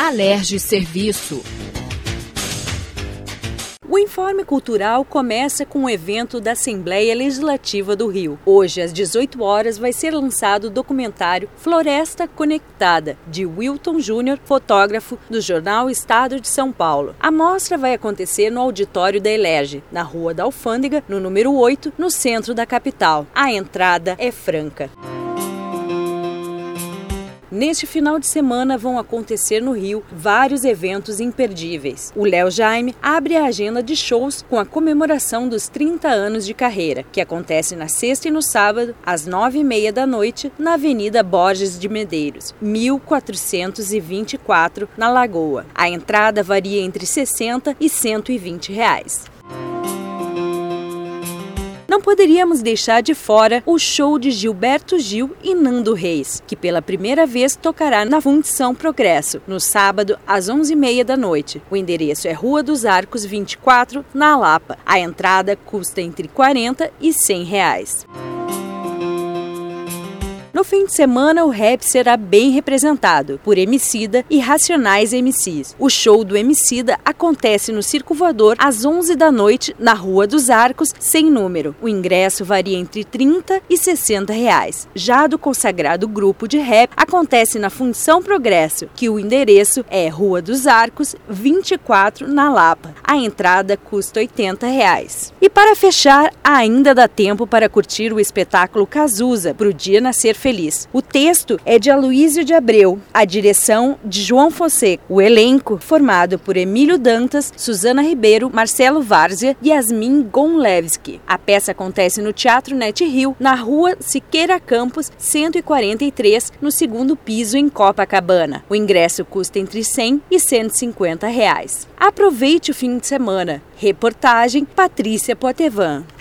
Alerj Serviço. O Informe Cultural começa com o evento da Assembleia Legislativa do Rio. Hoje, às 18 horas, vai ser lançado o documentário Floresta Conectada, de Wilton Júnior, fotógrafo do jornal Estado de São Paulo. A mostra vai acontecer no auditório da Alerj, na Rua da Alfândega, no número 8, no centro da capital. A entrada é franca. Neste final de semana vão acontecer no Rio vários eventos imperdíveis. O Léo Jaime abre a agenda de shows com a comemoração dos 30 anos de carreira, que acontece na sexta e no sábado, às 9h30 da noite, na Avenida Borges de Medeiros, 1424, na Lagoa. A entrada varia entre R$ 60 e R$ 120. Não poderíamos deixar de fora o show de Gilberto Gil e Nando Reis, que pela primeira vez tocará na Fundição Progresso, no sábado, às 11h30 da noite. O endereço é Rua dos Arcos 24, na Lapa. A entrada custa entre R$ 40 e R$ 100. No fim de semana, o rap será bem representado por Emicida e Racionais MCs. O show do Emicida acontece no Circo Voador às 11h da noite, na Rua dos Arcos, sem número. O ingresso varia entre R$ 30 e R$ 60. Já do consagrado grupo de rap, acontece na Fundição Progresso, que o endereço é Rua dos Arcos, 24, na Lapa. A entrada custa R$ 80. E para fechar, ainda dá tempo para curtir o espetáculo Cazuza, Pro Dia Nascer Feliz. O texto é de Aloísio de Abreu, a direção de João Fonseca. O elenco, formado por Emílio Dantas, Suzana Ribeiro, Marcelo Várzea e Yasmin Gonlewski. A peça acontece no Teatro Net Rio, na Rua Siqueira Campos, 143, no segundo piso, em Copacabana. O ingresso custa entre R$ 100 e R$ 150. Aproveite o fim de semana. Reportagem Patrícia Potevan.